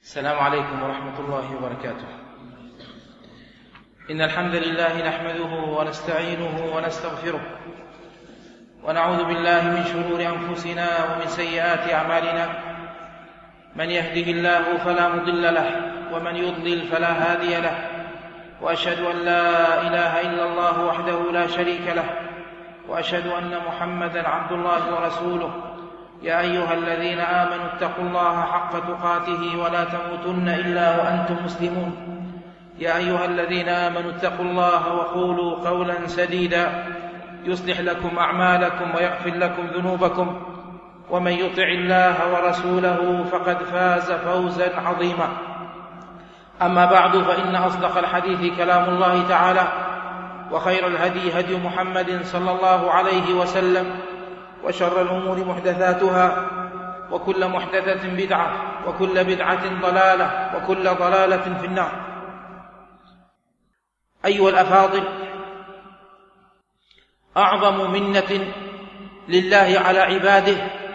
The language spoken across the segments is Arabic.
السلام عليكم ورحمة الله وبركاته. إن الحمد لله نحمده ونستعينه ونستغفره ونعوذ بالله من شرور أنفسنا ومن سيئات أعمالنا. من يهده الله فلا مضل له ومن يضلل فلا هادي له، وأشهد أن لا إله إلا الله وحده لا شريك له، وأشهد أن محمدا عبد الله ورسوله. يا أيها الذين آمنوا اتقوا الله حق تقاته ولا تموتن إلا وأنتم مسلمون. يا أيها الذين آمنوا اتقوا الله وقولوا قولا سديدا يصلح لكم أعمالكم ويغفر لكم ذنوبكم، ومن يطع الله ورسوله فقد فاز فوزا عظيما. أما بعد، فإن أصدق الحديث كلام الله تعالى، وخير الهدي هدي محمد صلى الله عليه وسلم، وشر الأمور محدثاتها، وكل محدثة بدعة، وكل بدعة ضلالة، وكل ضلالة في النار. أيها الأفاضل، أعظم منة لله على عباده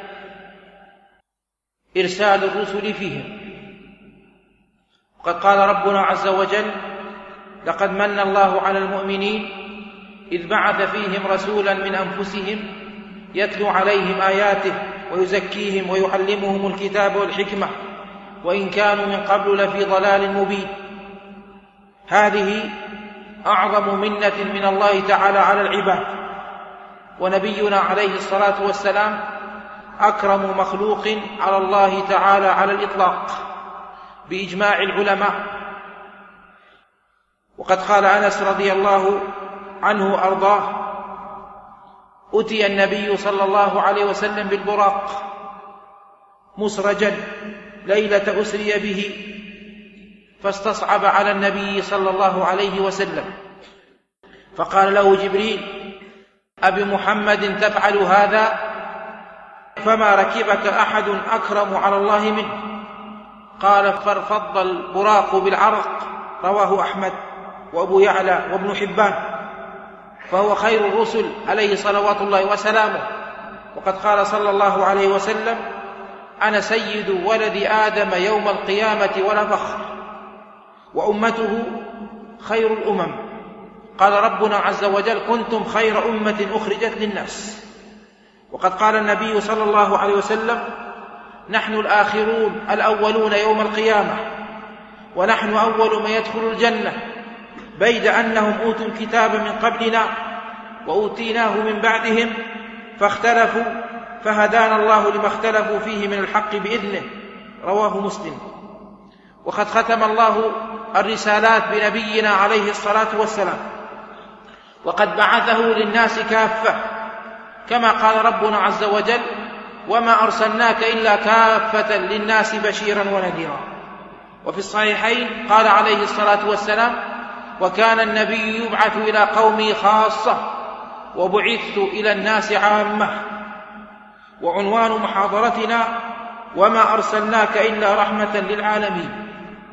إرسال الرسل فيهم. وقد قال ربنا عز وجل: لقد من الله على المؤمنين إذ بعث فيهم رسولا من أنفسهم يتلو عليهم آياته ويزكيهم ويعلمهم الكتاب والحكمة وإن كانوا من قبل لفي ضلال مبين. هذه أعظم منة من الله تعالى على العباد، ونبينا عليه الصلاة والسلام أكرم مخلوق على الله تعالى على الإطلاق بإجماع العلماء. وقد قال أنس رضي الله عنه أرضاه: أتي النبي صلى الله عليه وسلم بالبراق مسرجا ليلة أسري به، فاستصعب على النبي صلى الله عليه وسلم، فقال له جبريل: أبمحمد تفعل هذا؟ فما ركبك أحد أكرم على الله منه. قال: فارفض البراق بالعرق. رواه أحمد وأبو يعلى وابن حبان، فهو خير الرسل عليه صلوات الله وسلامه. وقد قال صلى الله عليه وسلم: أنا سيد ولد آدم يوم القيامة ولا فخر، وأمته خير الأمم. قال ربنا عز وجل: كنتم خير أمة أخرجت للناس. وقد قال النبي صلى الله عليه وسلم: نحن الآخرون الأولون يوم القيامة، ونحن أول من يدخل الجنة، بيد أنهم أوتوا الكتاب من قبلنا وأوتيناه من بعدهم فاختلفوا فهدانا الله لما اختلفوا فيه من الحق بإذنه. رواه مسلم. وقد ختم الله الرسالات بنبينا عليه الصلاة والسلام، وقد بعثه للناس كافة، كما قال ربنا عز وجل: وما أرسلناك إلا كافة للناس بشيرا ونذيرا. وفي الصحيحين قال عليه الصلاة والسلام: وكان النبي يبعث إلى قومه خاصة، وبعثت إلى الناس عامة. وعنوان محاضرتنا: وما أرسلناك إلا رحمة للعالمين.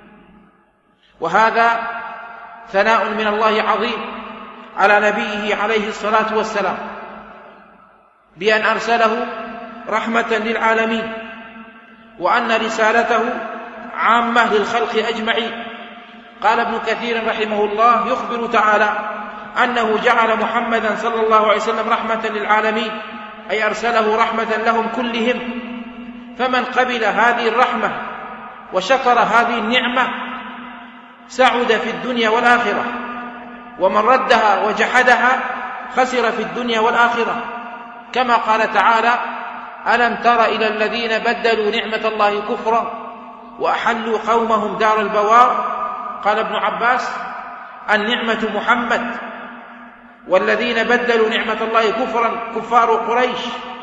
وهذا ثناء من الله عظيم على نبيه عليه الصلاة والسلام بأن أرسله رحمة للعالمين، وأن رسالته عامة للخلق أجمعين. قال ابن كثير رحمه الله: يخبر تعالى أنه جعل محمدا صلى الله عليه وسلم رحمة للعالمين، أي أرسله رحمة لهم كلهم. فمن قبل هذه الرحمة وشكر هذه النعمة سعد في الدنيا والآخرة، ومن ردها وجحدها خسر في الدنيا والآخرة. كما قال تعالى: ألم تر إلى الذين بدلوا نعمة الله كفرا وأحلوا قومهم دار البوار؟ قال ابن عباس: النعمة محمد، والذين بدلوا نعمة الله كفرا كفار قريش.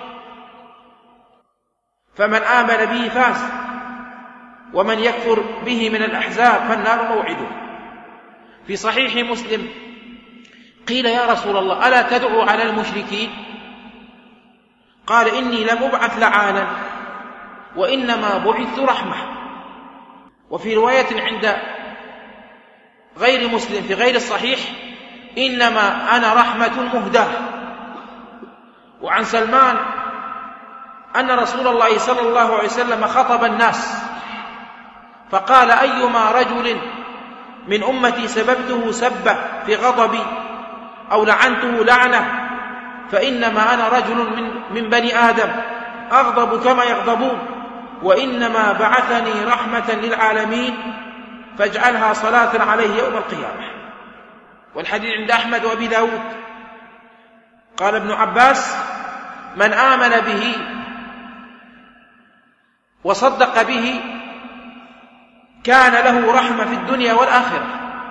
فمن آمن به فاز، ومن يكفر به من الأحزاب فالنار موعده. في صحيح مسلم قيل: يا رسول الله، ألا تدعو على المشركين؟ قال: إني لم أبعث لعانا، وإنما بعثت رحمة. وفي رواية عند غير مسلم في غير الصحيح: إنما أنا رحمة مهداة. وعن سلمان أن رسول الله صلى الله عليه وسلم خطب الناس فقال: أيما رجل من أمتي سببته سبة في غضبي أو لعنته لعنة فإنما أنا رجل من بني آدم أغضب كما يغضبون، وإنما بعثني رحمة للعالمين فاجعلها صلاة عليه يوم القيامة. والحديث عند أحمد وأبي داود. قال ابن عباس: من آمن به وصدق به كان له رحمة في الدنيا والآخرة،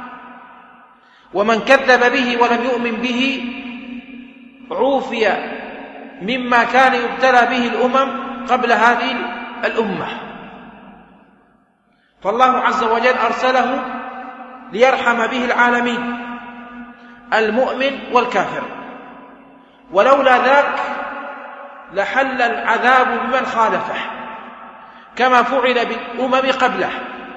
ومن كذب به ولم يؤمن به عوفي مما كان يبتلى به الأمم قبل هذه الأمة. فالله عز وجل أرسله ليرحم به العالمين، المؤمن والكافر، ولولا ذاك لحل العذاب بمن خالفه كما فعل بالأمم قبله.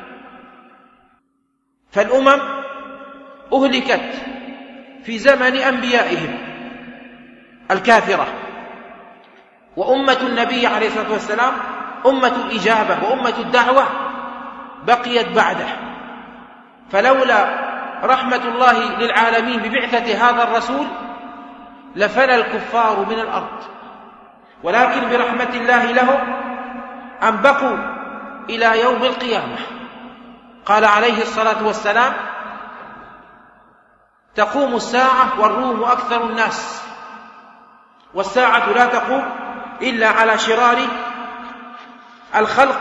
فالأمم أهلكت في زمن أنبيائهم الكافرة، وأمة النبي عليه الصلاة والسلام أمة الإجابة وأمة الدعوة بقيت بعده. فلولا رحمة الله للعالمين ببعثة هذا الرسول لفنى الكفار من الأرض، ولكن برحمة الله لهم أن بقوا إلى يوم القيامة. قال عليه الصلاة والسلام: تقوم الساعة والروم أكثر الناس، والساعة لا تقوم إلا على شرار الخلق.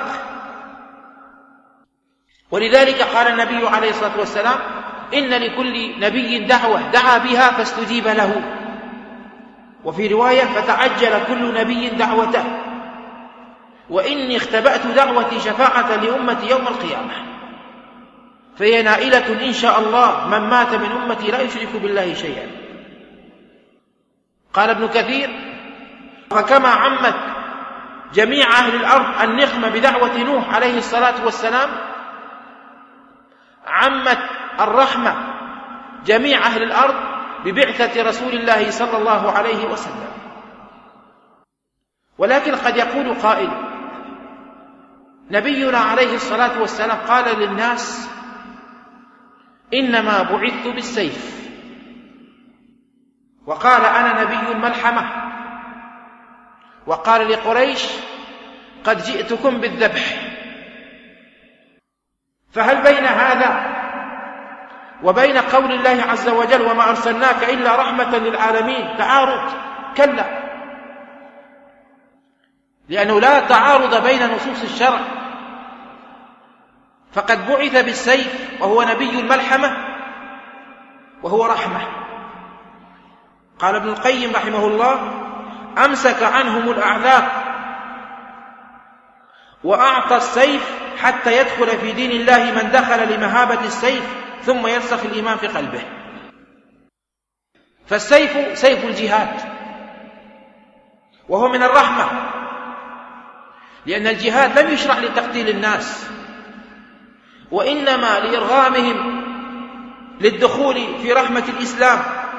ولذلك قال النبي عليه الصلاة والسلام: إن لكل نبي دعوة دعا بها فاستجيب له. وفي رواية: فتعجل كل نبي دعوته، وإني اختبأت دعوتي شفاعة لأمتي يوم القيامة، فهي نائلة إن شاء الله من مات من أمتي لا يشرك بالله شيئا. قال ابن كثير: فكما عمت جميع أهل الأرض النقمة بدعوة نوح عليه الصلاة والسلام، عمت الرحمة جميع أهل الأرض ببعثة رسول الله صلى الله عليه وسلم. ولكن قد يقول قائل: نبينا عليه الصلاة والسلام قال للناس: إنما بعثت بالسيف، وقال: أنا نبي الملحمة، وقال لقريش: قد جئتكم بالذبح. فهل بين هذا وبين قول الله عز وجل: وما أرسلناك إلا رحمة للعالمين، تعارض؟ كلا، لأنه لا تعارض بين نصوص الشرع، فقد بعث بالسيف وهو نبي الملحمة وهو رحمة. قال ابن القيم رحمه الله: أمسك عنهم الأعذاب وأعطى السيف حتى يدخل في دين الله من دخل لمهابة السيف ثم يرسخ الإيمان في قلبه. فالسيف سيف الجهاد، وهو من الرحمة، لأن الجهاد لم يشرع لتقتيل الناس، وإنما لإرغامهم للدخول في رحمة الإسلام،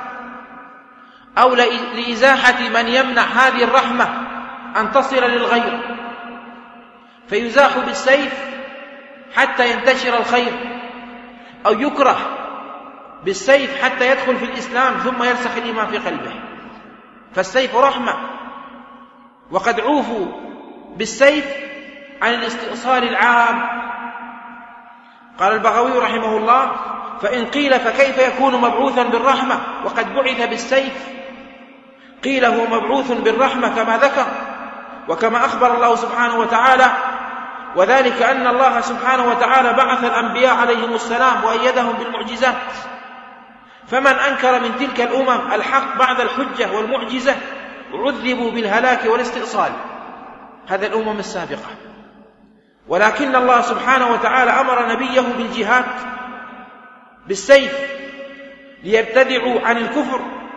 أو لإزاحة من يمنع هذه الرحمة أن تصل للغير، فيزاح بالسيف حتى ينتشر الخير، أو يكره بالسيف حتى يدخل في الإسلام ثم يرسخ الإيمان في قلبه. فالسيف رحمة، وقد عوفوا بالسيف عن الاستئصال العام. قال البغوي رحمه الله: فإن قيل فكيف يكون مبعوثا بالرحمة وقد بعث بالسيف؟ قيل: هو مبعوث بالرحمة كما ذكر وكما أخبر الله سبحانه وتعالى، وذلك أن الله سبحانه وتعالى بعث الأنبياء عليهم السلام وأيدهم بالمعجزات، فمن أنكر من تلك الأمم الحق بعد الحجة والمعجزة عذبوا بالهلاك والاستئصال، هذا الأمم السابقة. ولكن الله سبحانه وتعالى أمر نبيه بالجهاد بالسيف ليبتدعوا عن الكفر،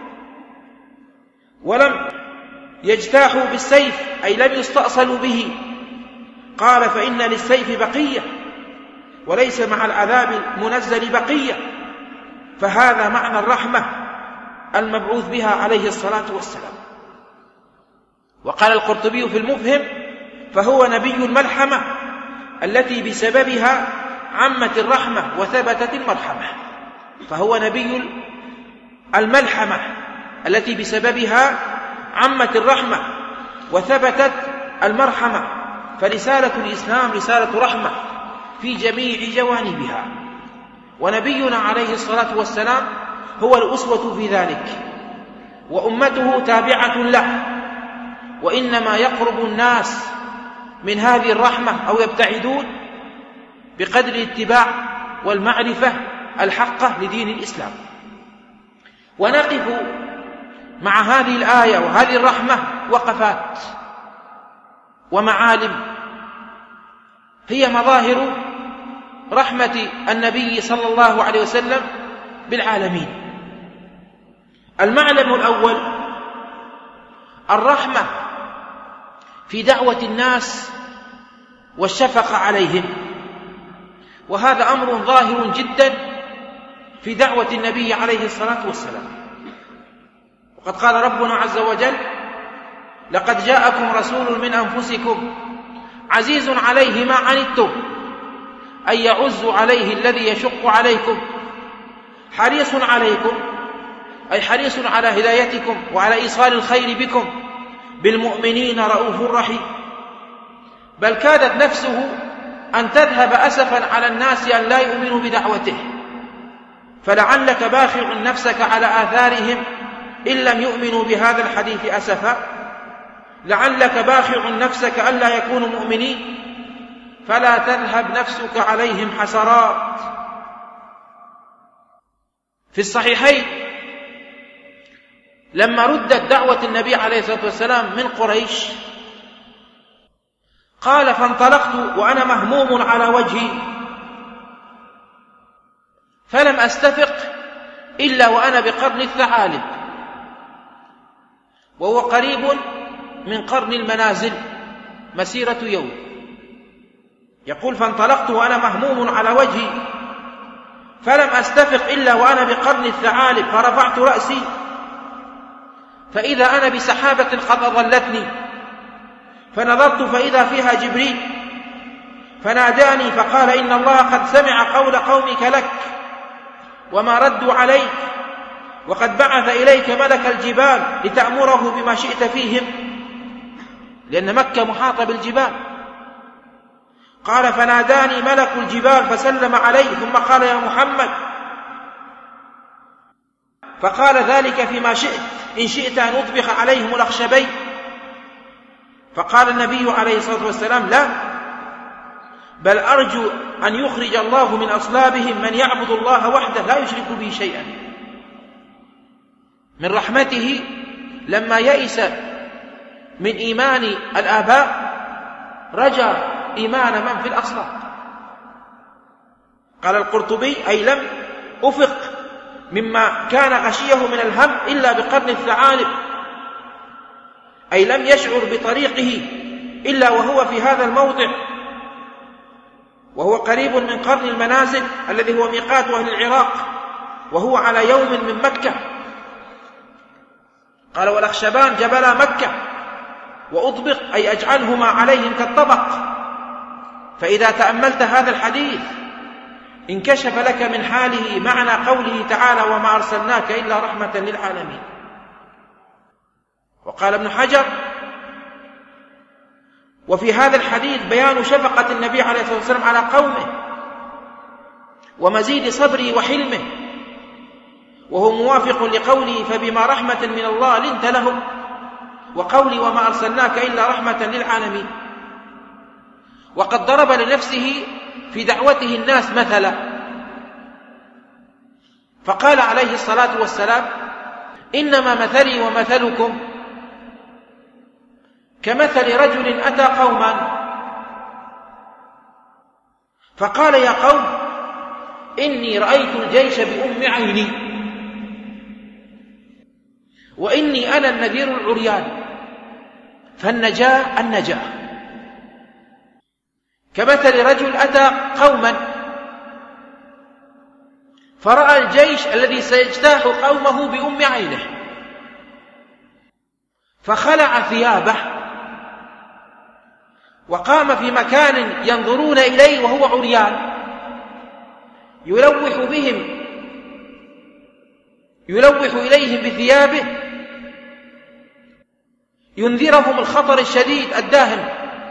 ولم يجتاحوا بالسيف، أي لم يستأصلوا به. قال: فإن للسيف بقية، وليس مع العذاب المنزل بقية، فهذا معنى الرحمة المبعوث بها عليه الصلاة والسلام. وقال القرطبي في المفهم: فهو نبي الملحمة التي بسببها عمت الرحمة وثبتت المرحمة، فهو نبي الملحمة التي بسببها عمت الرحمة وثبتت المرحمة، فرسالة الإسلام رسالة رحمة في جميع جوانبها، ونبينا عليه الصلاة والسلام هو الأسوة في ذلك، وأمته تابعة له، وإنما يقرب الناس من هذه الرحمة أو يبتعدون بقدر الاتباع والمعرفة الحقة لدين الإسلام. ونقف مع هذه الآية وهذه الرحمة وقفات ومعالم هي مظاهر رحمة النبي صلى الله عليه وسلم بالعالمين. المعلم الأول الرحمة في دعوة الناس والشفقة عليهم، وهذا أمر ظاهر جدا في دعوة النبي عليه الصلاة والسلام. وقد قال ربنا عز وجل: لقد جاءكم رسول من أنفسكم عزيز عليه ما عنتم أن يعز عليه الذي يشق عليكم حريص عليكم، أي حريص على هدايتكم وعلى إيصال الخير بكم، بالمؤمنين رؤوف رحيم. بل كادت نفسه أن تذهب أسفا على الناس أن لا يؤمنوا بدعوته، فلعلك باخع نفسك على آثارهم إن لم يؤمنوا بهذا الحديث أسفا، لعلك باخع نفسك ألا يكونوا مؤمنين، فلا تذهب نفسك عليهم حسرات. في الصحيحين لما ردت دعوة النبي عليه الصلاة والسلام من قريش قال: فانطلقت وأنا مهموم على وجهي، فلم أستفق إلا وأنا بقرن الثعالب، وهو قريب من قرن المنازل مسيرة يوم. يقول: فانطلقت وأنا مهموم على وجهي فلم أستفق إلا وأنا بقرن الثعالب، فرفعت رأسي فإذا أنا بسحابة قد أظلتني، فنظرت فإذا فيها جبريل فناداني فقال: إن الله قد سمع قول قومك لك وما ردوا عليك، وقد بعث إليك ملك الجبال لتأمره بما شئت فيهم، لأن مكة محاطة بالجبال. قال: فناداني ملك الجبال فسلم علي، ثم قال: يا محمد، فقال: ذلك فيما شئت، إن شئت أن أطبخ عليهم الأخشبين. فقال النبي عليه الصلاة والسلام: لا، بل أرجو أن يخرج الله من أصلابهم من يعبد الله وحده لا يشرك به شيئا. من رحمته لما يئس من إيمان الآباء رجى إيمان من في الأصلاب. قال القرطبي: أي لم أفق مما كان غشيه من الهم إلا بقرن الثعالب، أي لم يشعر بطريقه إلا وهو في هذا الموضع، وهو قريب من قرن المنازل الذي هو ميقات أهل العراق، وهو على يوم من مكة. قال: والأخشبان جبلا مكة، وأطبق أي أجعلهما عليهم كالطبق. فإذا تأملت هذا الحديث انكشف لك من حاله معنى قوله تعالى: وما أرسلناك إلا رحمة للعالمين. وقال ابن حجر: وفي هذا الحديث بيان شفقة النبي عليه الصلاة والسلام على قومه، ومزيد صبره وحلمه، وهو موافق لقوله: فبما رحمة من الله لنت لهم، وقولي: وما أرسلناك إلا رحمة للعالمين. وقد ضرب لنفسه في دعوته الناس مثلا، فقال عليه الصلاة والسلام: إنما مثلي ومثلكم كمثل رجل أتى قوما فقال: يا قوم، إني رأيت الجيش بأم عيني، وإني أنا النذير العريان، فالنجاة النجاة. كمثل رجل أتى قوما فرأى الجيش الذي سيجتاح قومه بأم عينه، فخلع ثيابه وقام في مكان ينظرون إليه وهو عريان يلوح إليهم بثيابه ينذرهم الخطر الشديد الداهم.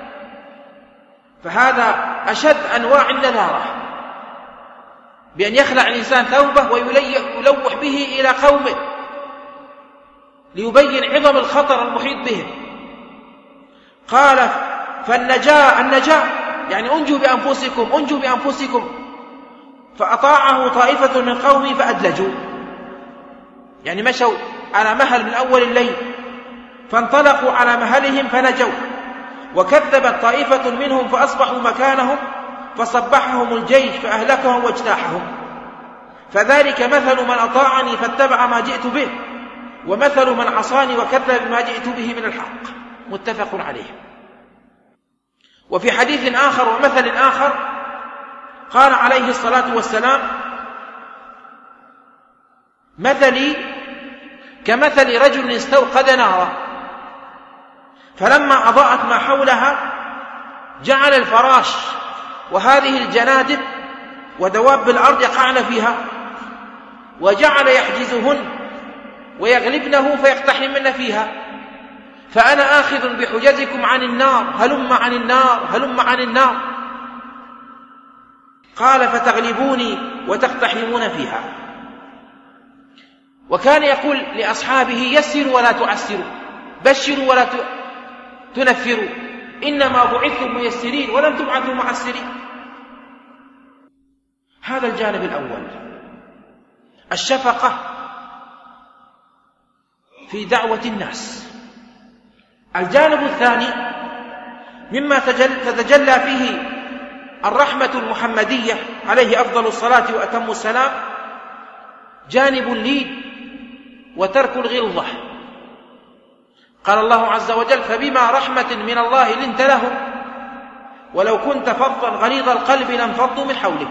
فهذا أشد أنواع النذارة، بأن يخلع الإنسان ثوبه ويلوح به إلى قومه ليبين عظم الخطر المحيط بهم. قال فالنجاة يعني أنجوا بأنفسكم. فأطاعه طائفة من قومي فأدلجوا، يعني مشوا على مهل من أول الليل فانطلقوا على مهلهم فنجوا، وكذبت طائفة منهم فأصبحوا مكانهم فصبحهم الجيش فأهلكهم واجتاحهم. فذلك مثل من أطاعني فاتبع ما جئت به، ومثل من عصاني وكذب بما جئت به من الحق. متفق عليه. وفي حديث آخر ومثل آخر قال عليه الصلاة والسلام: مثلي كمثل رجل استوقد نارا فلما أضاءت ما حولها جعل الفراش وهذه الجنادب ودواب الأرض يقعن فيها، وجعل يحجزهن ويغلبنه فيقتحمن فيها، فأنا آخذ بحجزكم عن النار، هلم عن النار. قال فتغلبوني وتقتحمون فيها. وكان يقول لأصحابه: يسروا ولا تعسروا، بشروا ولا تنفروا، إنما بعثتم ميسرين ولم تبعثوا معسرين. هذا الجانب الأول، الشفقة في دعوة الناس. الجانب الثاني مما تتجلى فيه الرحمة المحمدية عليه أفضل الصلاة وأتم السلام جانب اللين وترك الغلظة. قال الله عز وجل: فبما رحمة من الله لنت لهم ولو كنت فظا غليظ القلب لانفضوا من حولك.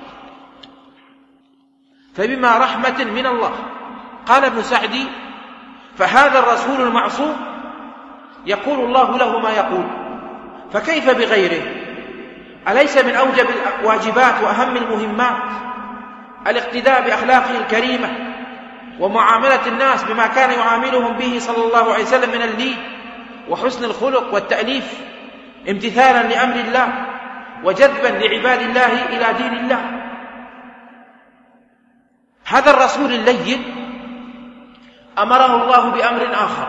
فبما رحمة من الله. قال ابن سعدي: فهذا الرسول المعصوم يقول الله له ما يقول، فكيف بغيره؟ أليس من أوجب الواجبات وأهم المهمات الاقتداء بأخلاقه الكريمة ومعاملة الناس بما كان يعاملهم به صلى الله عليه وسلم من اللين وحسن الخلق والتأليف، امتثالا لأمر الله وجذبا لعباد الله إلى دين الله؟ هذا الرسول اللين أمره الله بأمر آخر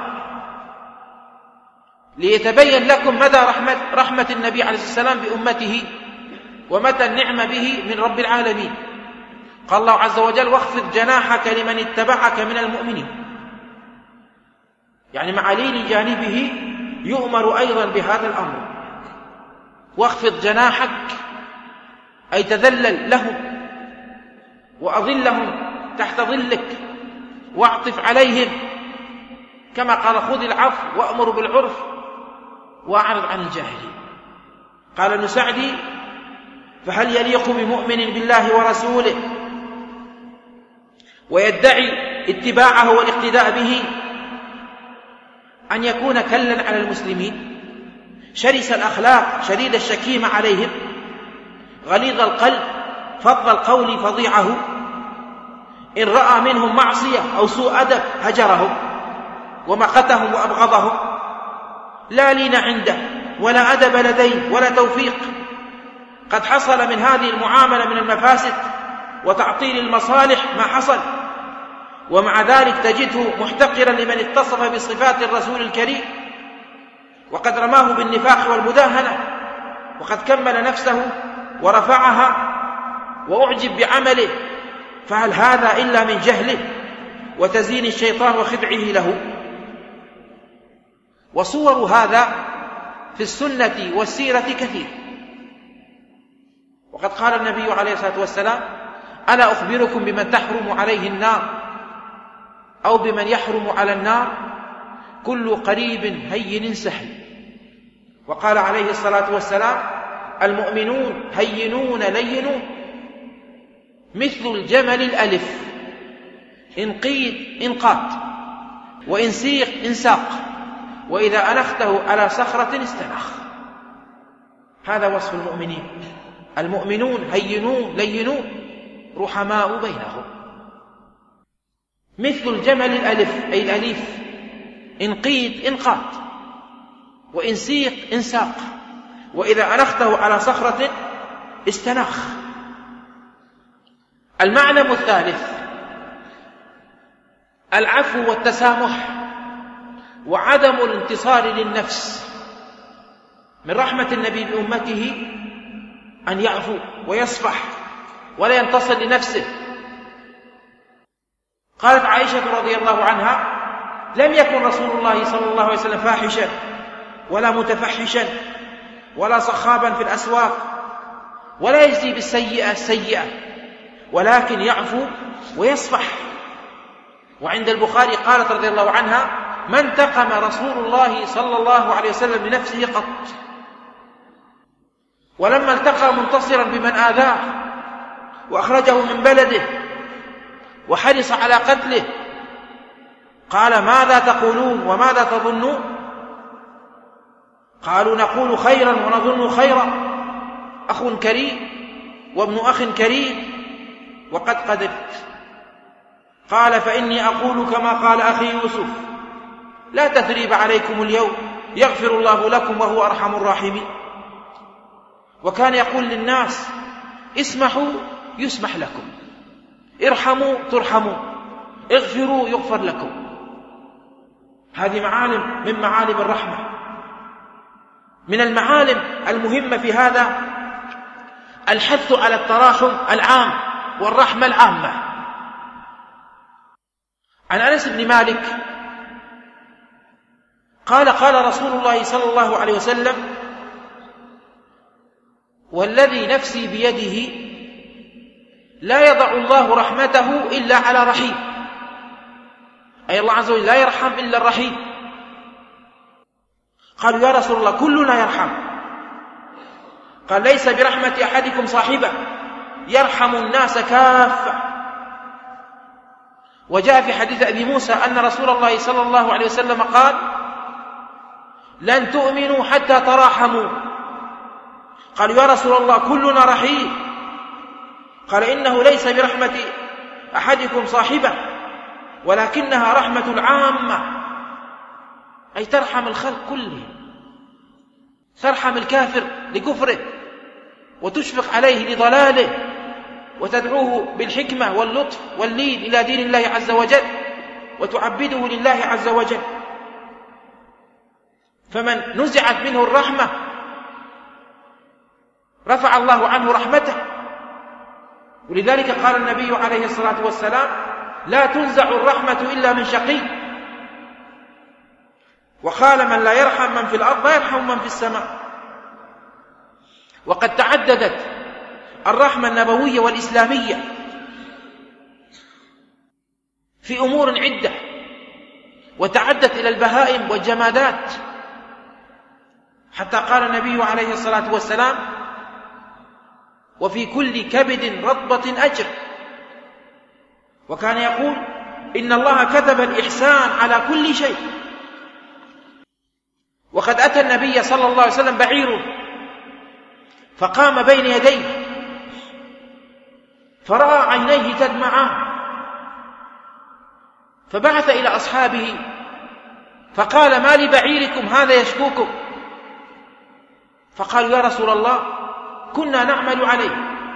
ليتبين لكم مدى رحمة النبي عليه السلام بأمته ومدى النعمة به من رب العالمين. قال الله عز وجل: واخفض جناحك لمن اتبعك من المؤمنين. يعني مع لين جانبه يؤمر أيضا بهذا الأمر. واخفض جناحك أي تذلل لهم وأظلهم تحت ظلك واعطف عليهم، كما قال: خذ العفو وأمر بالعرف وأعرض عن الجاهلين. قال ابن سعدي: فهل يليق بمؤمن بالله ورسوله ويدعي اتباعه والاقتداء به أن يكون كلا على المسلمين، شرس الأخلاق، شديد الشكيمة عليهم، غليظ القلب، فظ القول فظيعه، إن رأى منهم معصية أو سوء أدب هجرهم ومقتهم وأبغضهم، لا لين عنده ولا أدب لديه ولا توفيق. قد حصل من هذه المعاملة من المفاسد وتعطيل المصالح ما حصل، ومع ذلك تجده محتقرا لمن اتصف بصفات الرسول الكريم، وقد رماه بالنفاق والمداهنة، وقد كمل نفسه ورفعها وأعجب بعمله. فهل هذا إلا من جهله وتزيين الشيطان وخدعه له؟ وصور هذا في السنة والسيرة كثير. وقد قال النبي عليه الصلاة والسلام: ألا أخبركم بمن تحرم عليه النار أو بمن يحرم على النار؟ كل قريب هين سهل. وقال عليه الصلاة والسلام: المؤمنون هينون لينون مثل الجمل الألف، إن قيد إن قات، وإن سيق إن ساق، وإذا أنخته على صخرة استنخ. هذا وصف المؤمنين. المؤمنون هينون لينون رحماء بينهم، مثل الجمل الألف أي الأليف، إن قيد انقاد، وإن سيق انساق، وإذا أنخته على صخرة استناخ. المعلم الثالث العفو والتسامح وعدم الانتصار للنفس. من رحمة النبي بأمته أن يعفو ويصفح ولا ينتصر لنفسه. قالت عائشة رضي الله عنها: لم يكن رسول الله صلى الله عليه وسلم فاحشا ولا متفحشا ولا صخابا في الأسواق ولا يجزي بالسيئة السيئة، ولكن يعفو ويصفح. وعند البخاري قالت رضي الله عنها: ما انتقم رسول الله صلى الله عليه وسلم لنفسه قط، ولما التقى منتصرا بمن آذاه وأخرجه من بلده وحرص على قتله قال: ماذا تقولون وماذا تظنون؟ قالوا: نقول خيرا ونظن خيرا، أخ كريم وابن أخ كريم وقد قدرت. قال: فإني أقول كما قال أخي يوسف: لا تثريب عليكم اليوم يغفر الله لكم وهو أرحم الراحمين. وكان يقول للناس: اسمحوا يسمح لكم، ارحموا ترحموا، اغفروا يغفر لكم. هذه معالم من معالم الرحمة. من المعالم المهمة في هذا الحث على التراحم العام والرحمة العامة. عن أنس بن مالك قال: قال رسول الله صلى الله عليه وسلم: والذي نفسي بيده لا يضع الله رحمته إلا على رحيم، أي الله عز وجل لا يرحم إلا الرحيم. قالوا: يا رسول الله كلنا يرحم. قال: ليس برحمة أحدكم صاحبه، يرحم الناس كافة. وجاء في حديث أبي موسى أن رسول الله صلى الله عليه وسلم قال: لن تؤمنوا حتى تراحموا. قالوا: يا رسول الله كلنا رحيم. قال: إنه ليس برحمة أحدكم صاحبه، ولكنها رحمة العامة، أي ترحم الخلق كله، ترحم الكافر لكفره وتشفق عليه لضلاله وتدعوه بالحكمة واللطف واللين إلى دين الله عز وجل وتعبده لله عز وجل. فمن نزعت منه الرحمة رفع الله عنه رحمته. ولذلك قال النبي عليه الصلاة والسلام: لا تنزع الرحمة إلا من شقي. وقال: من لا يرحم من في الأرض لا يرحم من في السماء. وقد تعددت الرحمة النبوية والإسلامية في أمور عدة، وتعدت إلى البهائم والجمادات، حتى قال النبي عليه الصلاة والسلام: وفي كل كبد رطبة أجر. وكان يقول: إن الله كتب الإحسان على كل شيء. وقد أتى النبي صلى الله عليه وسلم بعيره فقام بين يديه فرأى عينيه تدمعان، فبعث إلى أصحابه فقال: ما لبعيركم هذا يشكوكم؟ فقالوا: يا رسول الله كنا نعمل عليه،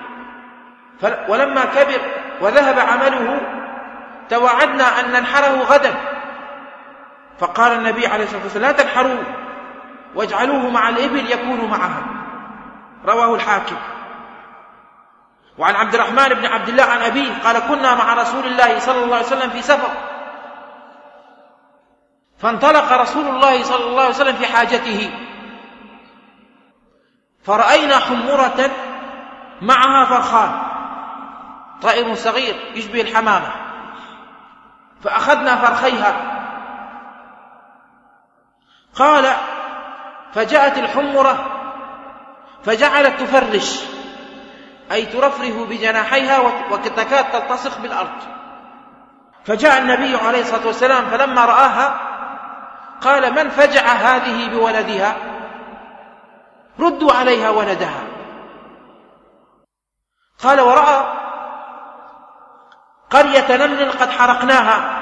ولما كبر وذهب عمله توعدنا أن ننحره غدا. فقال النبي عليه الصلاة والسلام: لا تنحروه واجعلوه مع الإبل يكون معها. رواه الحاكم. وعن عبد الرحمن بن عبد الله عن أبيه قال: كنا مع رسول الله صلى الله عليه وسلم في سفر، فانطلق رسول الله صلى الله عليه وسلم في حاجته، فرأينا حمرة معها فرخان، طائر صغير يشبه الحمامة، فأخذنا فرخيها. قال: فجاءت الحمرة فجعلت تفرش، أي ترفره بجناحيها وتكاد تلتصق بالأرض. فجاء النبي عليه الصلاة والسلام فلما رآها قال: من فجع هذه بولدها؟ ردوا عليها ولدها. قال: ورأى قرية نمل قد حرقناها،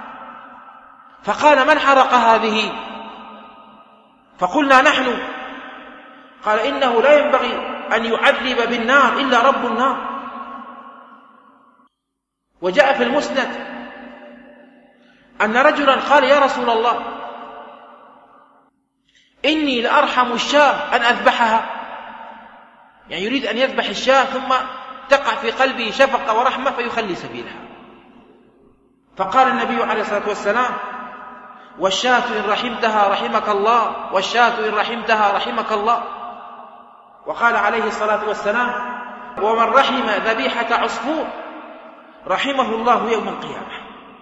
فقال: من حرق هذه؟ فقلنا: نحن. قال: إنه لا ينبغي أن يعذب بالنار إلا رب النار. وجاء في المسند أن رجلا قال: يا رسول الله، إني لأرحم الشاة أن أذبحها، يعني يريد أن يذبح الشاة ثم تقع في قلبه شفقة ورحمة فيخلي سبيلها. فقال النبي عليه الصلاة والسلام: والشاة إن رحمتها رحمك الله، والشاة إن رحمتها رحمك الله. وقال عليه الصلاة والسلام: ومن رحم ذبيحة عصفور رحمه الله يوم القيامة.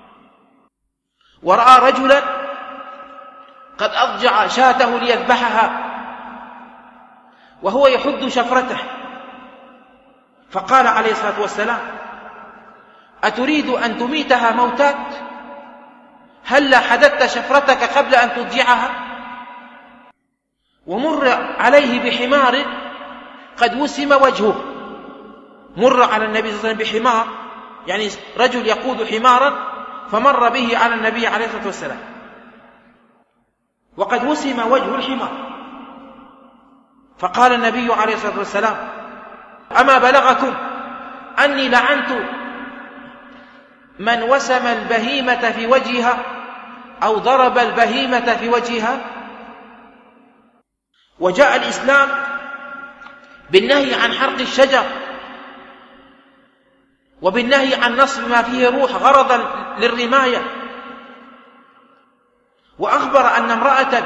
ورأى رجلا قد أضجع شاته ليذبحها وهو يحد شفرته، فقال عليه الصلاة والسلام: أتريد أن تميتها موتات؟ هلا حددت شفرتك قبل أن تضجعها؟ ومر عليه بحمار قد وسم وجهه. مر على النبي صلى الله عليه وسلم بحمار، يعني رجل يقود حمارا، فمر به على النبي عليه الصلاة والسلام وقد وسم وجه الحمار. فقال النبي عليه الصلاة والسلام: أما بلغكم أني لعنت من وسم البهيمة في وجهها أو ضرب البهيمة في وجهها؟ وجاء الإسلام بالنهي عن حرق الشجر وبالنهي عن نصب ما فيه روح غرضا للرماية. وأخبر أن امرأة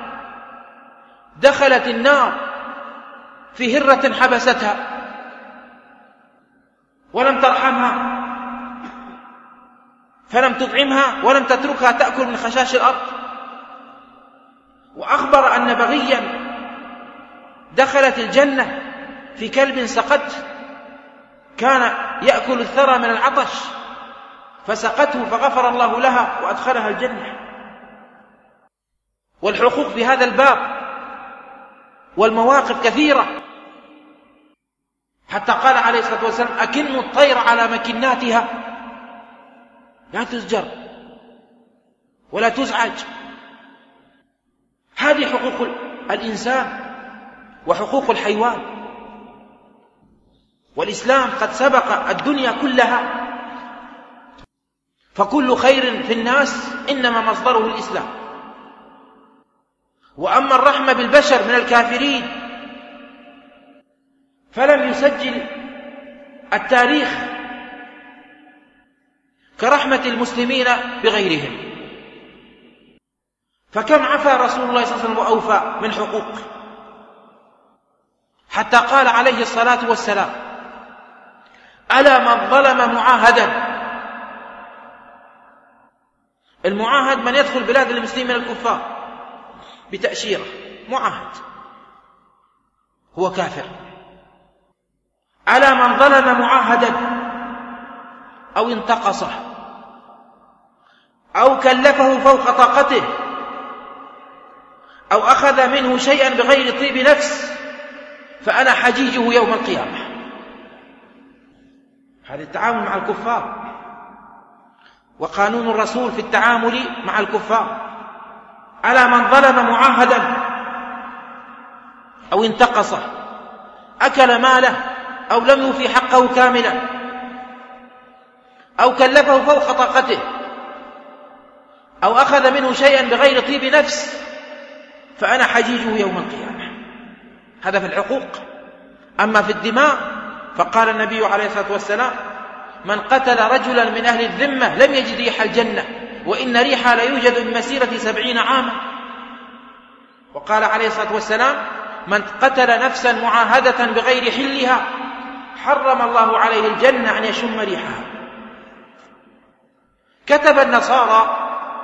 دخلت النار في هرة حبستها ولم ترحمها فلم تطعمها ولم تتركها تأكل من خشاش الأرض. وأخبر أن بغيا دخلت الجنة في كلب سقته، كان يأكل الثرى من العطش فسقته فغفر الله لها وأدخلها الجنة. والحقوق في هذا الباب والمواقف كثيرة، حتى قال عليه الصلاة والسلام: أكنوا الطير على مكناتها، لا تزجر ولا تزعج. هذه حقوق الإنسان وحقوق الحيوان. والإسلام قد سبق الدنيا كلها، فكل خير في الناس إنما مصدره الإسلام. وأما الرحمة بالبشر من الكافرين فلم يسجل التاريخ كرحمة المسلمين بغيرهم. فكم عفى رسول الله صلى الله عليه وسلم وأوفى من حقوق، حتى قال عليه الصلاة والسلام: ألا من ظلم معاهدا. المعاهد من يدخل بلاد المسلمين من الكفار بتأشيرة، معاهد هو كافر. ألا من ظلم معاهدا أو انتقصه أو كلفه فوق طاقته أو أخذ منه شيئا بغير طيب نفس فأنا حجيجه يوم القيامة. هذا التعامل مع الكفار وقانون الرسول في التعامل مع الكفار. ألا من ظلم معاهدا أو انتقصه، أكل ماله أو لم يوفي حقه كاملا أو كلفه فوق طاقته أو أخذ منه شيئا بغير طيب نفس فأنا حجيجه يوم القيامة. هذا في الحقوق. أما في الدماء فقال النبي عليه الصلاة والسلام: من قتل رجلا من أهل الذمة لم يجد ريح الجنة وإن ريحها لا يوجد من مسيرة 70 عاما. وقال عليه الصلاة والسلام: من قتل نفسا معاهدة بغير حلها حرم الله عليه الجنة أن يشم ريحها. كتب النصارى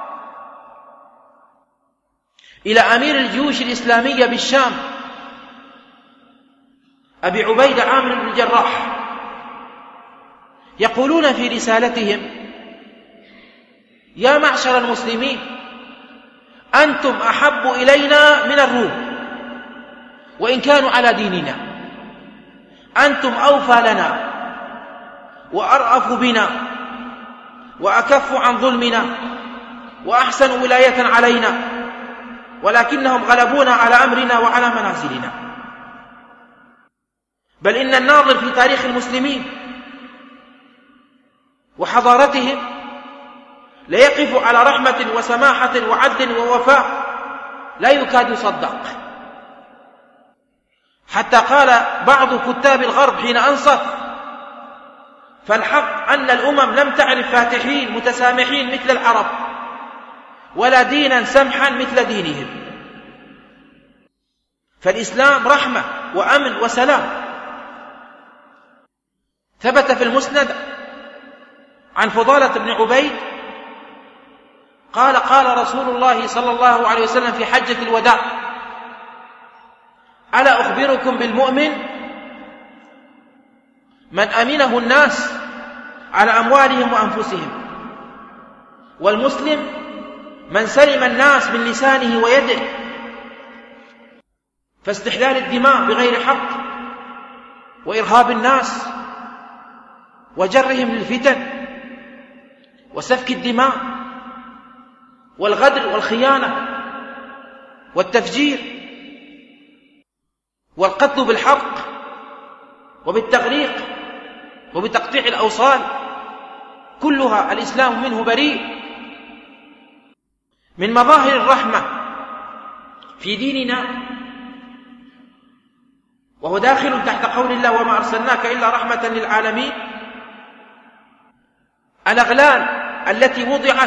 إلى أمير الجيوش الإسلامية بالشام أبي عبيدة عامر بن الجراح، يقولون في رسالتهم: يا معشر المسلمين، أنتم أحب إلينا من الروم وإن كانوا على ديننا. أنتم أوفى لنا وأرأف بنا وأكف عن ظلمنا وأحسن ولاية علينا، ولكنهم غلبونا على أمرنا وعلى منازلنا. بل إن الناظر في تاريخ المسلمين وحضارتهم ليقف على رحمة وسماحة وعدل ووفاء لا يكاد يصدق، حتى قال بعض كتاب الغرب حين أنصف: فالحق أن الأمم لم تعرف فاتحين متسامحين مثل العرب، ولا دينا سمحا مثل دينهم. فالإسلام رحمة وأمن وسلام. ثبت في المسند عن فضالة بن عبيد قال: قال رسول الله صلى الله عليه وسلم في حجة الوداع: ألا أخبركم بالمؤمن من أمنه الناس على أموالهم وأنفسهم، والمسلم من سلم الناس من لسانه ويده. فاستحلال الدماء بغير حق وإرهاب الناس وجرهم للفتن وسفك الدماء والغدر والخيانة والتفجير والقتل بالحق وبالتغريق وبتقطيع الأوصال، كلها الإسلام منه بريء. من مظاهر الرحمة في ديننا، وهو داخل تحت قول الله: وما أرسلناك إلا رحمة للعالمين، الأغلال التي وضعت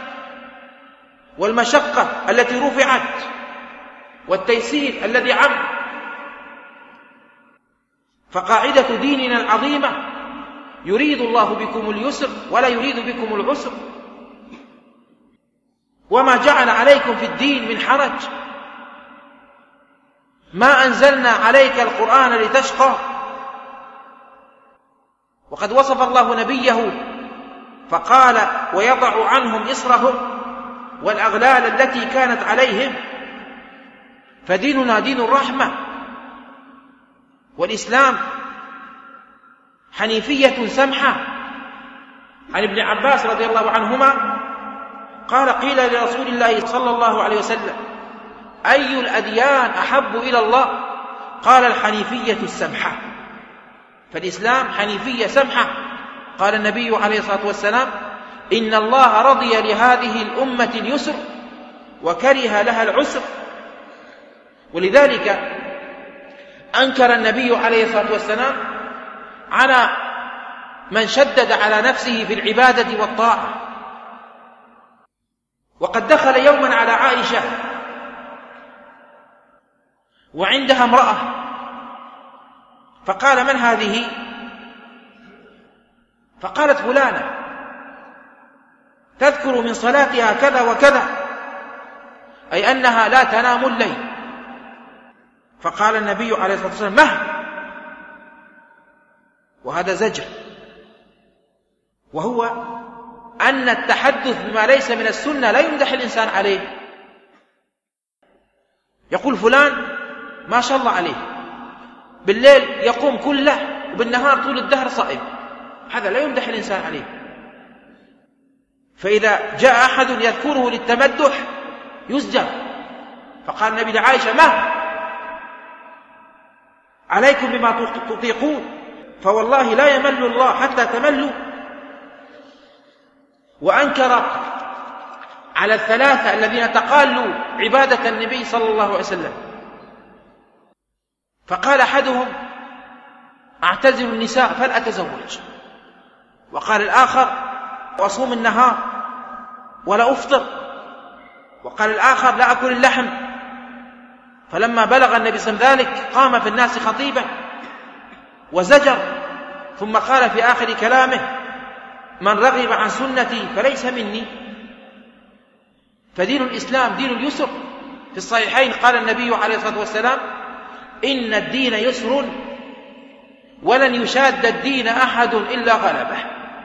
والمشقة التي رفعت والتيسير الذي عم. فقاعدة ديننا العظيمة: يريد الله بكم اليسر ولا يريد بكم العسر، وما جعل عليكم في الدين من حرج، ما أنزلنا عليك القرآن لتشقى. وقد وصف الله نبيه فقال: ويضع عنهم إصرهم والأغلال التي كانت عليهم. فديننا دين الرحمة، والإسلام حنيفية سمحة. عن ابن عباس رضي الله عنهما قال: قيل لرسول الله صلى الله عليه وسلم: أي الأديان أحب إلى الله؟ قال: الحنيفية السمحة. فالإسلام حنيفية سمحة. قال النبي عليه الصلاة والسلام: إن الله رضي لهذه الأمة اليسر وكره لها العسر. ولذلك أنكر النبي عليه الصلاة والسلام على من شدد على نفسه في العبادة والطاعة. وقد دخل يوما على عائشة وعندها امرأة، فقال: من هذه؟ فقالت: فلانة تذكر من صلاتها كذا وكذا، أي أنها لا تنام الليل. فقال النبي عليه الصلاة والسلام: مه، وهذا زجر، وهو أن التحدث بما ليس من السنة لا يمدح الإنسان عليه. يقول فلان ما شاء الله عليه، بالليل يقوم كله وبالنهار طول الدهر صائم، هذا لا يمدح الإنسان عليه. فإذا جاء أحد يذكره للتمدح يزجر. فقال النبي لعائشة: ما عليكم بما تطيقون، فوالله لا يمل الله حتى تملوا. وأنكر على الثلاثة الذين تقالوا عبادة النبي صلى الله عليه وسلم. فقال أحدهم: أعتزل النساء فلا أتزوج. وقال الآخر: وأصوم النهار ولا أفطر. وقال الآخر: لا أكل اللحم. فلما بلغ النبي صلى الله عليه وسلم ذلك قام في الناس خطيبا وزجر، ثم قال في آخر كلامه: من رغب عن سنتي فليس مني. فدين الإسلام دين اليسر. في الصحيحين قال النبي عليه الصلاة والسلام: إن الدين يسر ولن يشاد الدين أحد إلا غلبه.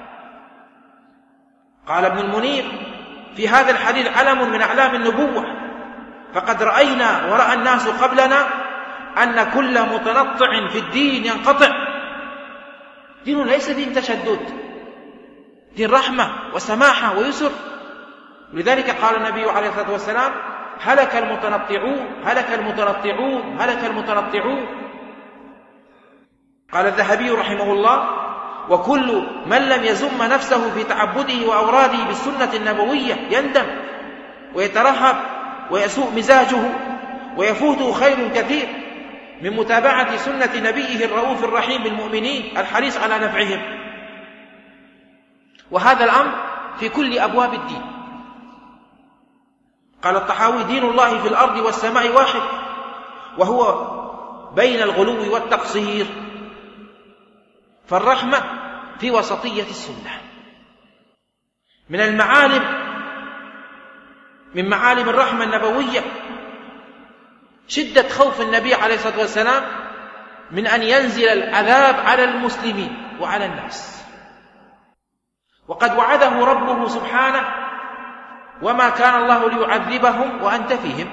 قال ابن المنير في هذا الحديث علم من أعلام النبوة، فقد رأينا ورأى الناس قبلنا أن كل متنطع في الدين ينقطع. دين ليس دين تشدد، دين رحمة وسماحة ويسر. لذلك قال النبي عليه الصلاة والسلام: هلك المتنطعون، هلك المتنطعون، هلك المتنطعون. قال الذهبي رحمه الله: وكل من لم يزم نفسه في تعبده وأوراده بالسنة النبوية يندم ويترهب ويسوء مزاجه ويفوته خير كثير من متابعة سنة نبيه الرؤوف الرحيم بالمؤمنين الحريص على نفعهم. وهذا الأمر في كل أبواب الدين. قال الطحاوي: دين الله في الأرض والسماء واحد، وهو بين الغلو والتقصير، فالرحمة في وسطية السنة. من معالم الرحمة النبوية شدة خوف النبي عليه الصلاة والسلام من أن ينزل العذاب على المسلمين وعلى الناس، وقد وعده ربه سبحانه: وما كان الله ليعذبهم وأنت فيهم.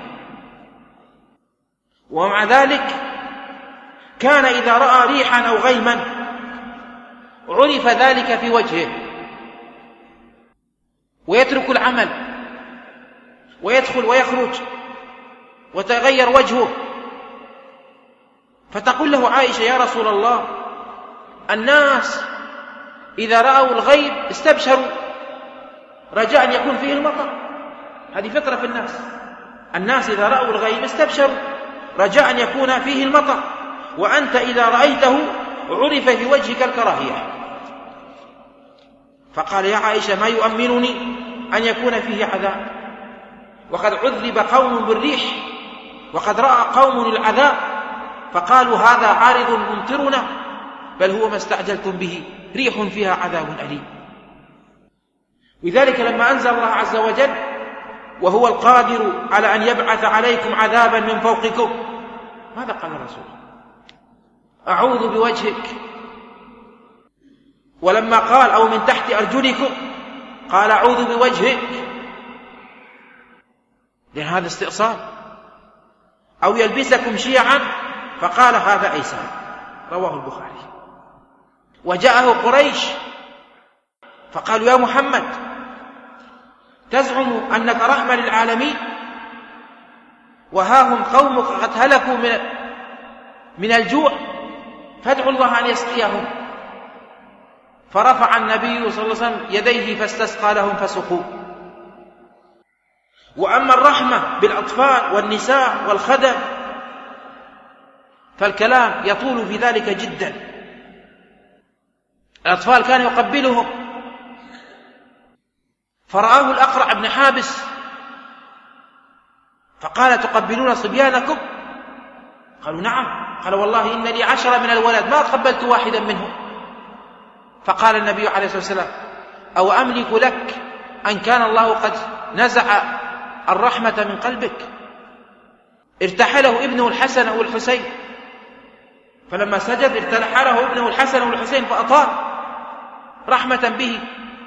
ومع ذلك كان إذا رأى ريحا أو غيما عرف ذلك في وجهه، ويترك العمل ويدخل ويخرج وتغير وجهه، فتقول له عائشة: يا رسول الله، الناس إذا رأوا الغيب استبشروا رجاء أن يكون فيه المطر. هذه فطرة في الناس إذا رأوا الغيب استبشروا رجاء أن يكون فيه المطر، وأنت إذا رأيته عرف في وجهك الكراهية. فقال: يا عائشة، ما يؤمنني أن يكون فيه عذاب، وقد عذب قوم بالريح وقد رأى قوم العذاب فقالوا: هذا عارض ممطرنا، بل هو ما استعجلتم به، ريح فيها عذاب أليم. لذلك لما أنزل الله عز وجل: وهو القادر على أن يبعث عليكم عذابا من فوقكم، ماذا قال الرسول؟ أعوذ بوجهك. ولما قال: أو من تحت أرجلكم، قال: أعوذ بوجهك، لأن هذا استئصال. أو يلبسكم شيعا، فقال: هذا أيسر، رواه البخاري. وجاءه قريش فقالوا: يا محمد، تزعم أنك رحمة للعالمين، وها هم قومك قد هلكوا من الجوع، فادعوا الله أن يسقيهم. فرفع النبي صلى الله عليه وسلم يديه فاستسقى لهم فسقوا. وأما الرحمة بالأطفال والنساء والخدم فالكلام يطول في ذلك جدا. الأطفال كان يقبلهم، فرآه الأقرع بن حابس فقال: تقبلون صبيانكم؟ قالوا: نعم. قال: والله إن لي 10 من الولد ما قبلت واحدا منهم. فقال النبي عليه الصلاة والسلام: أو أملك لك أن كان الله قد نزع الرحمة من قلبك؟ ارتحله ابنه الحسن أو الحسين، فلما سجد ارتحله ابنه الحسن أو الحسين فأطال رحمة به.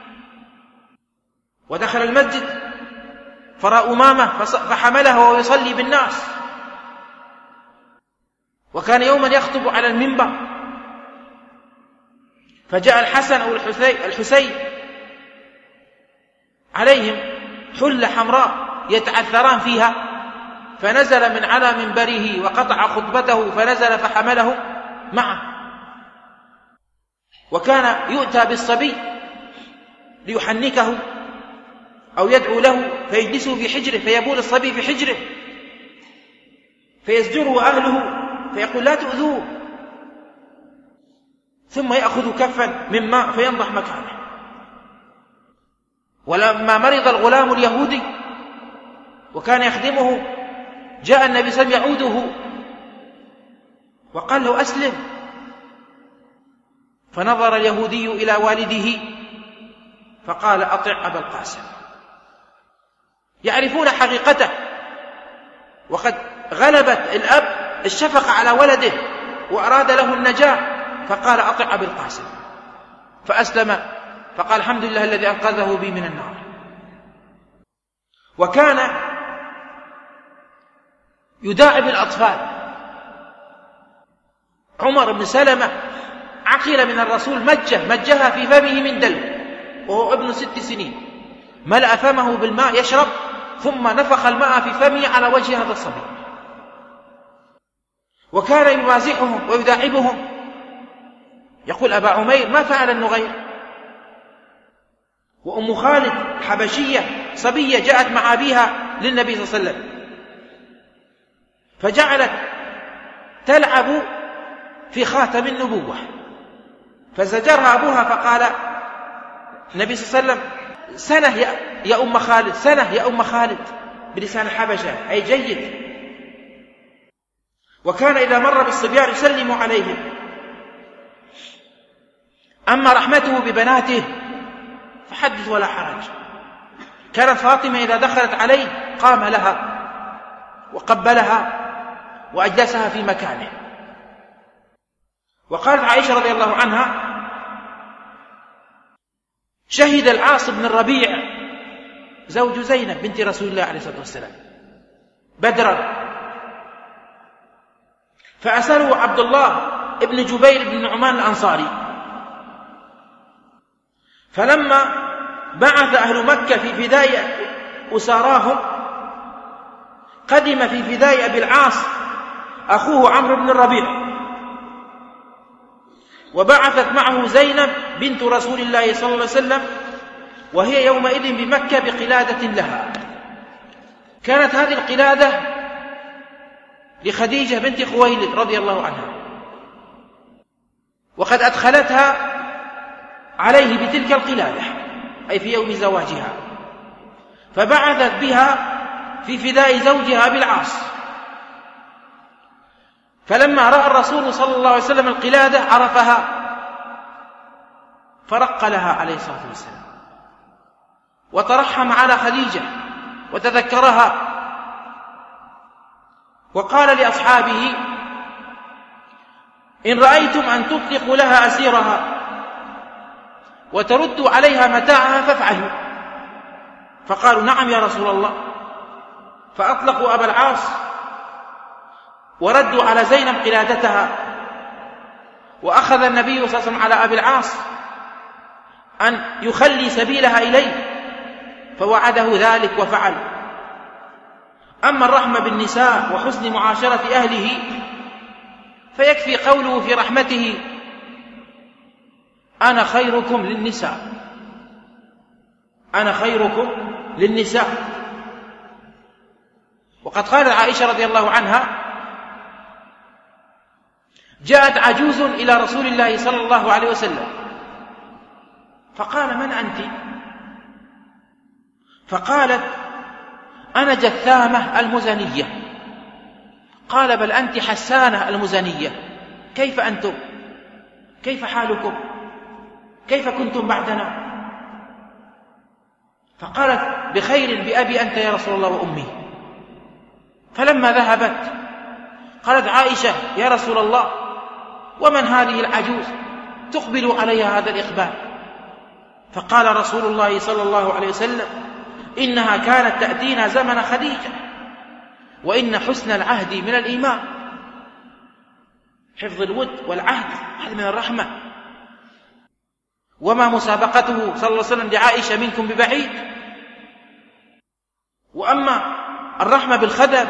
ودخل المسجد فرأى أمامة فحمله وهو يصلي بالناس، وكان يوما يخطب على المنبر، فجاء الحسن أو الحسين عليهم حلة حمراء يتعثران فيها، فنزل من على منبره وقطع خطبته فنزل فحمله معه. وكان يؤتى بالصبي ليحنكه أو يدعو له فيجلسه في حجره، فيبول الصبي في حجره فيزجره أهله فيقول: لا تؤذوه، ثم يأخذ كفا من ماء فينضح مكانه. ولما مرض الغلام اليهودي وكان يخدمه جاء النبي صلى الله عليه وسلم يعوده وقال له: أسلم. فنظر اليهودي إلى والده فقال: أطع أبا القاسم. يعرفون حقيقته، وقد غلبت الأب الشفقة على ولده وأراد له النجاة، فقال: أطع أبا القاسم. فأسلم فقال: الحمد لله الذي أنقذه بي من النار. وكان يداعب الأطفال عمر بن سلمة عقل من الرسول مجها في فمه من دلو وهو ابن 6 سنين، ملأ فمه بالماء يشرب ثم نفخ الماء في فمه على وجه هذا الصبي، وكان يمازحهم ويداعبهم، يقول أبا عمير ما فعل النغير. وأم خالد حبشية صبية جاءت مع أبيها للنبي صلى الله عليه وسلم، فجعلت تلعب في خاتم النبوة، فزجرها أبوها فقال النبي صلى الله عليه وسلم سنة يا أم خالد، سنة يا أم خالد، بلسان الحبشة أي جيد. وكان إذا مر بالصبيان يسلم عليهم. أما رحمته ببناته فحدث ولا حرج. كانت فاطمة إذا دخلت عليه قام لها وقبلها وأجلسها في مكانه. وقالت عائشة رضي الله عنها شهد العاص بن الربيع زوج زينب بنت رسول الله عليه الصلاة والسلام بدرا، فأسره عبد الله ابن جبير بن نعمان الأنصاري، فلما بعث أهل مكة في فداء أساراهم قدم في فداء أبي العاص أخوه عمرو بن الربيع، وبعثت معه زينب بنت رسول الله صلى الله عليه وسلم، وهي يومئذ بمكة بقلادة لها. كانت هذه القلادة لخديجة بنت خويلد رضي الله عنها، وقد أدخلتها عليه بتلك القلادة أي في يوم زواجها، فبعثت بها في فداء زوجها أبي العاص. فلما رأى الرسول صلى الله عليه وسلم القلادة عرفها فرق لها عليه الصلاة والسلام، وترحم على خديجة وتذكرها، وقال لأصحابه إن رأيتم أن تطلقوا لها أسيرها وتردوا عليها متاعها فافعلوا. فقالوا نعم يا رسول الله، فأطلقوا أبا العاص وردوا على زينب قلادتها، وأخذ النبي صلى الله عليه وسلم على أبي العاص أن يخلي سبيلها إليه، فوعده ذلك وفعل. أما الرحمة بالنساء وحسن معاشرة أهله فيكفي قوله في رحمته أنا خيركم للنساء، أنا خيركم للنساء. وقد قالت عائشة رضي الله عنها جاءت عجوز إلى رسول الله صلى الله عليه وسلم فقال من أنت؟ فقالت أنا جثامة المزنية. قال بل أنت حسانة المزنية، كيف أنتم؟ كيف حالكم؟ كيف كنتم بعدنا؟ فقالت بخير بأبي أنت يا رسول الله وأمي. فلما ذهبت قالت عائشة يا رسول الله ومن هذه العجوز تقبل عليها هذا الإقبال؟ فقال رسول الله صلى الله عليه وسلم إنها كانت تأتينا زمن خديجة، وإن حسن العهد من الإيمان. حفظ الود والعهد هذا من الرحمة، وما مسابقته صلى الله عليه وسلم لعائشة منكم ببعيد. وأما الرحمة بالخدم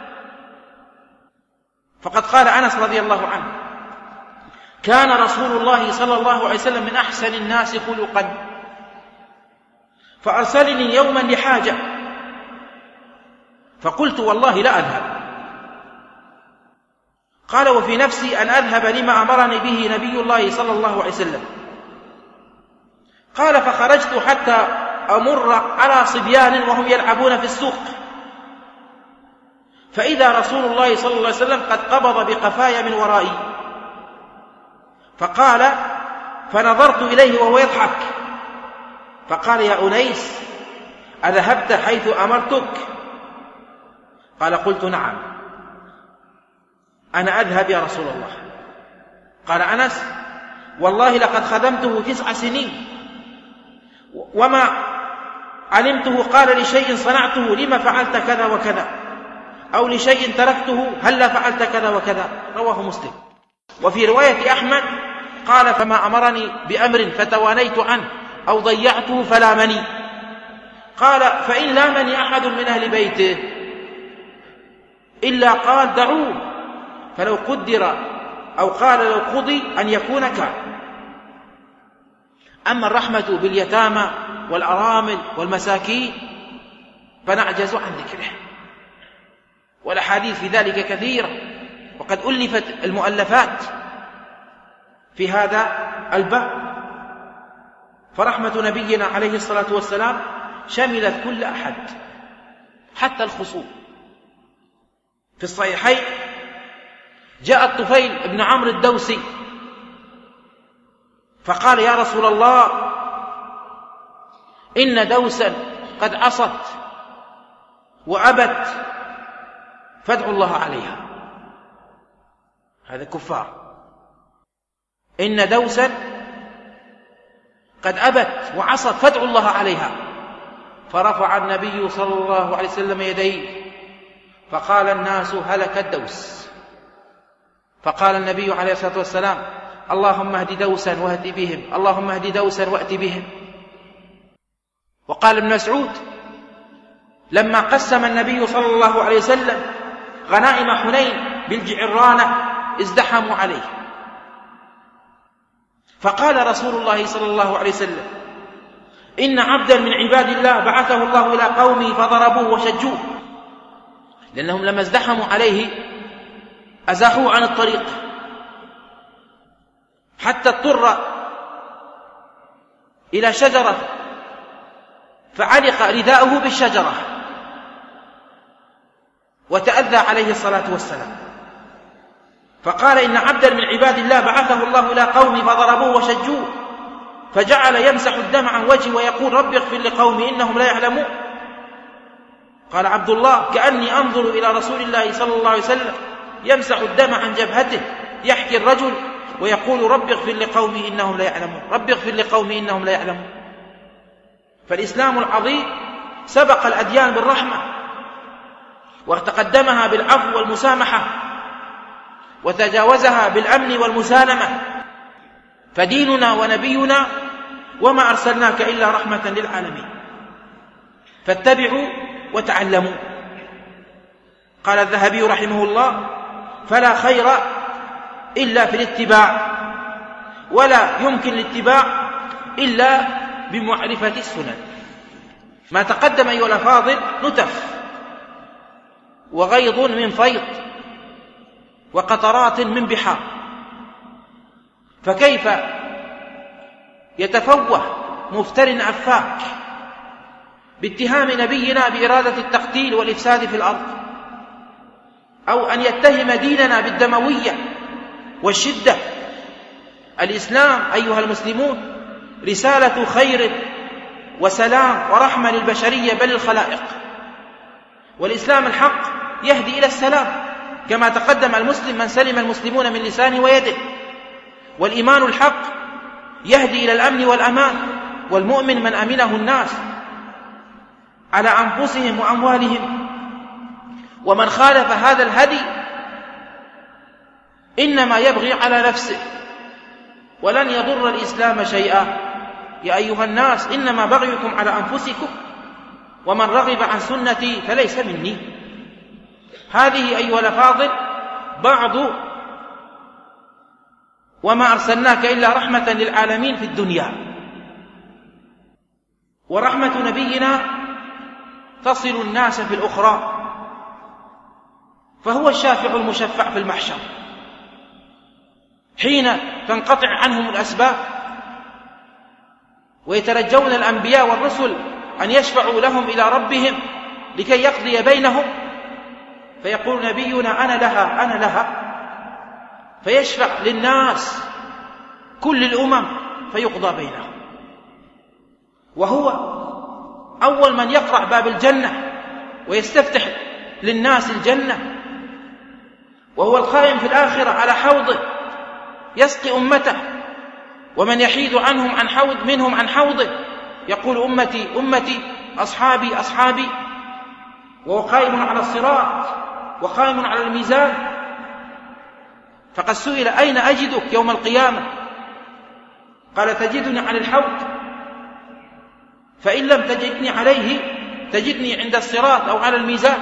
فقد قال أنس رضي الله عنه كان رسول الله صلى الله عليه وسلم من أحسن الناس خلقا، فأرسلني يوما لحاجة فقلت والله لا أذهب. قال وفي نفسي أن أذهب لما أمرني به نبي الله صلى الله عليه وسلم. قال فخرجت حتى أمر على صبيان وهم يلعبون في السوق، فإذا رسول الله صلى الله عليه وسلم قد قبض بقفاي من ورائي، فقال فنظرت إليه وهو يضحك، فقال يا أنيس أذهبت حيث أمرتك؟ قال قلت نعم أنا أذهب يا رسول الله. قال أنس والله لقد خدمته 9 سنين وما علمته قال لشيء صنعته لما فعلت كذا وكذا، أو لشيء تركته هل فعلت كذا وكذا. رواه مسلم. وفي رواية أحمد قال: فما أمرني بأمر فتوانيت عنه أو ضيعته فلامني. قال: فإن لامني أحد من أهل بيته إلا قال: دعوه، فلو قدر أو قال لو قضي أن يكون كان. أما الرحمة باليتامى والأرامل والمساكين فنعجز عن ذكره، والأحاديث في ذلك كثيرة، وقد ألفت المؤلفات في هذا الباب. فرحمة نبينا عليه الصلاة والسلام شملت كل أحد حتى الخصوم. في الصحيحين جاء الطفيل بن عمرو الدوسي فقال: يا رسول الله، إن دوسا قد عصت وأبت فادعوا الله عليها. هذا كفار. إن دوسا قد أبت وعصت فادعوا الله عليها. فرفع النبي صلى الله عليه وسلم يديه فقال الناس: هلك الدوس. فقال النبي عليه الصلاة والسلام: اللهم اهد دوسا وأت بهم، اللهم اهد دوسا وأت بهم. وقال ابن مسعود: لما قسم النبي صلى الله عليه وسلم غنائم حنين بالجعرانة ازدحموا عليه، فقال رسول الله صلى الله عليه وسلم: إن عبدا من عباد الله بعثه الله إلى قومه فضربوه وشجوه، لأنهم لما ازدحموا عليه أزاحوه عن الطريق حتى اضطر إلى شجرة فعلق رداءه بالشجرة وتأذى عليه الصلاة والسلام. فقال: إن عبدا من عباد الله بعثه الله إلى قومه فضربوه وشجوه، فجعل يمسح الدم عن وجهه ويقول: رب اغفر لقومي إنهم لا يعلمون. قال عبد الله: كأني أنظر إلى رسول الله صلى الله عليه وسلم يمسح الدم عن جبهته، يحكي الرجل ويقول: رب اغفر لقومي إنهم لا يعلمون، رب اغفر لقومي إنهم لا يعلمون. فالإسلام العظيم سبق الأديان بالرحمة وتقدمها بالعفو والمسامحة وتجاوزها بالأمن والمسالمة. فديننا ونبينا: وما أرسلناك إلا رحمة للعالمين، فاتبعوا وتعلموا. قال الذهبي رحمه الله: فلا خير إلا في الاتباع، ولا يمكن الاتباع إلا بمعرفة السنن. ما تقدم أيها الأفاضل نتف وغيض من فيض وقطرات من بحار، فكيف يتفوه مفتر أفاك باتهام نبينا بإرادة التقتيل والإفساد في الأرض، أو أن يتهم ديننا بالدموية والشدة. الإسلام أيها المسلمون رسالة خير وسلام ورحمة للبشرية بل الخلائق، والإسلام الحق يهدي إلى السلام، كما تقدم: المسلم من سلم المسلمون من لسانه ويده. والإيمان الحق يهدي إلى الأمن والأمان، والمؤمن من أمنه الناس على أنفسهم وأموالهم. ومن خالف هذا الهدي إنما يبغي على نفسه ولن يضر الإسلام شيئا. يا أيها الناس إنما بغيكم على أنفسكم، ومن رغب عن سنتي فليس مني. هذه أيها الأفاضل بعض وما أرسلناك إلا رحمة للعالمين في الدنيا. ورحمة نبينا تصل الناس في الأخرى، فهو الشافع المشفع في المحشر حين تنقطع عنهم الأسباب ويترجون الأنبياء والرسل أن يشفعوا لهم إلى ربهم لكي يقضي بينهم، فيقول نبينا: أنا لها أنا لها، فيشفع للناس كل الأمم فيقضى بينهم. وهو أول من يقرع باب الجنة ويستفتح للناس الجنة، وهو القائم في الآخرة على حوضه يسقي أمته، ومن يحيد عنهم عن حوض منهم عن حوضه يقول: أمتي أمتي، أصحابي أصحابي. وهو قائم على الصراط وقائم على الميزان فقد سئل: أين أجدك يوم القيامة؟ قال: تجدني على الحوض، فإن لم تجدني عليه تجدني عند الصراط أو على الميزان.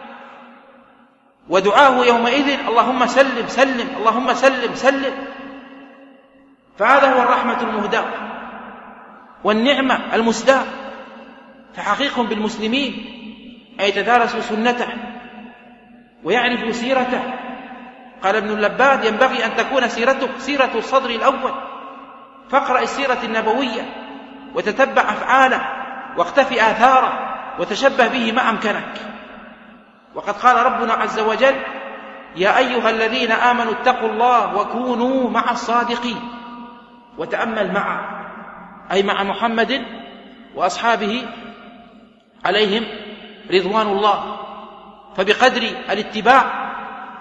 ودعاه يومئذ: اللهم سلم سلم، اللهم سلم سلم. فهذا هو الرحمة المهداة والنعمة المسداة. فحقيق بالمسلمين أن يتدارسوا سنته ويعرفوا سيرته. قال ابن اللباد: ينبغي أن تكون سيرتك سيرة الصدر الأول، فاقرأ السيرة النبوية وتتبع أفعاله واقتفي آثاره وتشبه به ما أمكنك. وقد قال ربنا عز وجل: يا أيها الذين آمنوا اتقوا الله وكونوا مع الصادقين. وتأمل معه، أي مع محمد وأصحابه عليهم رضوان الله. فبقدر الاتباع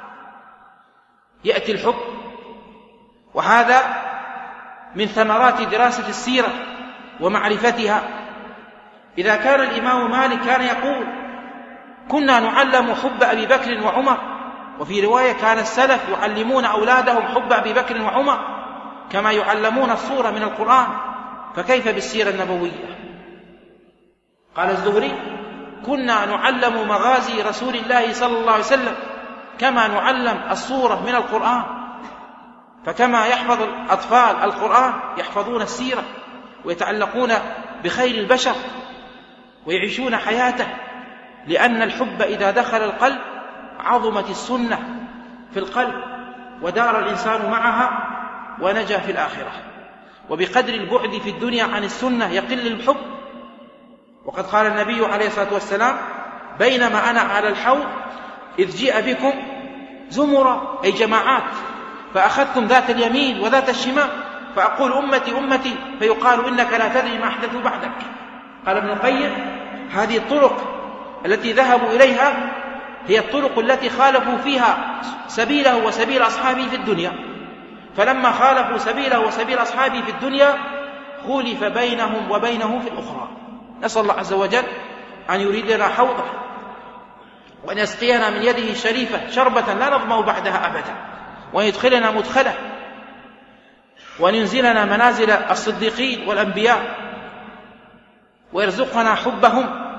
يأتي الحب، وهذا من ثمرات دراسة السيرة ومعرفتها. إذا كان الإمام مالك كان يقول: كنا نعلم حب أبي بكر وعمر، وفي رواية كان السلف يعلمون أولادهم حب أبي بكر وعمر كما يعلمون الصورة من القرآن، فكيف بالسيرة النبوية؟ قال الزهري: كنا نعلم مغازي رسول الله صلى الله عليه وسلم كما نعلم الصورة من القرآن. فكما يحفظ الأطفال القرآن يحفظون السيرة ويتعلقون بخير البشر ويعيشون حياته، لأن الحب إذا دخل القلب عظمت السنة في القلب ودار الإنسان معها ونجا في الآخرة. وبقدر البعد في الدنيا عن السنة يقل الحب. وقد قال النبي عليه الصلاة والسلام: بينما أنا على الحوض إذ جيء بكم زمرا، أي جماعات، فأخذتم ذات اليمين وذات الشمال، فأقول: أمتي أمتي، فيقال: إنك لا تدري ما أحدثوا بعدك. قال ابن القيم: هذه الطرق التي ذهبوا إليها هي الطرق التي خالفوا فيها سبيله وسبيل أصحابه في الدنيا، فلما خالفوا سبيله وسبيل أصحابه في الدنيا خولف بينهم وبينه في الأخرى. نسأل الله عز وجل أن يريد لنا حوضه، وأن يسقينا من يده الشريفة شربة لا نظمأ بعدها أبدا، وأن يدخلنا مدخله، وأن ينزلنا منازل الصديقين والأنبياء، ويرزقنا حبهم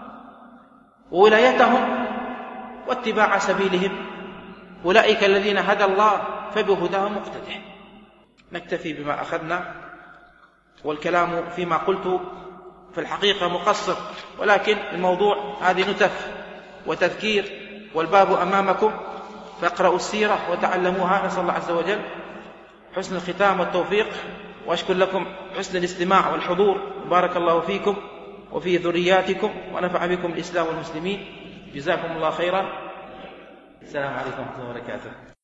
وولايتهم واتباع سبيلهم. أولئك الذين هدى الله فبهداه مقتده. نكتفي بما أخذنا، والكلام فيما قلت في الحقيقة مقصر، ولكن الموضوع هذه نتف وتذكير، والباب أمامكم، فاقرأوا السيرة وتعلموها. نسأل الله عز وجل حسن الختام والتوفيق، وأشكر لكم حسن الاستماع والحضور. بارك الله فيكم وفي ذرياتكم، ونفع بكم الإسلام والمسلمين. جزاكم الله خيرا. السلام عليكم ورحمة الله وبركاته.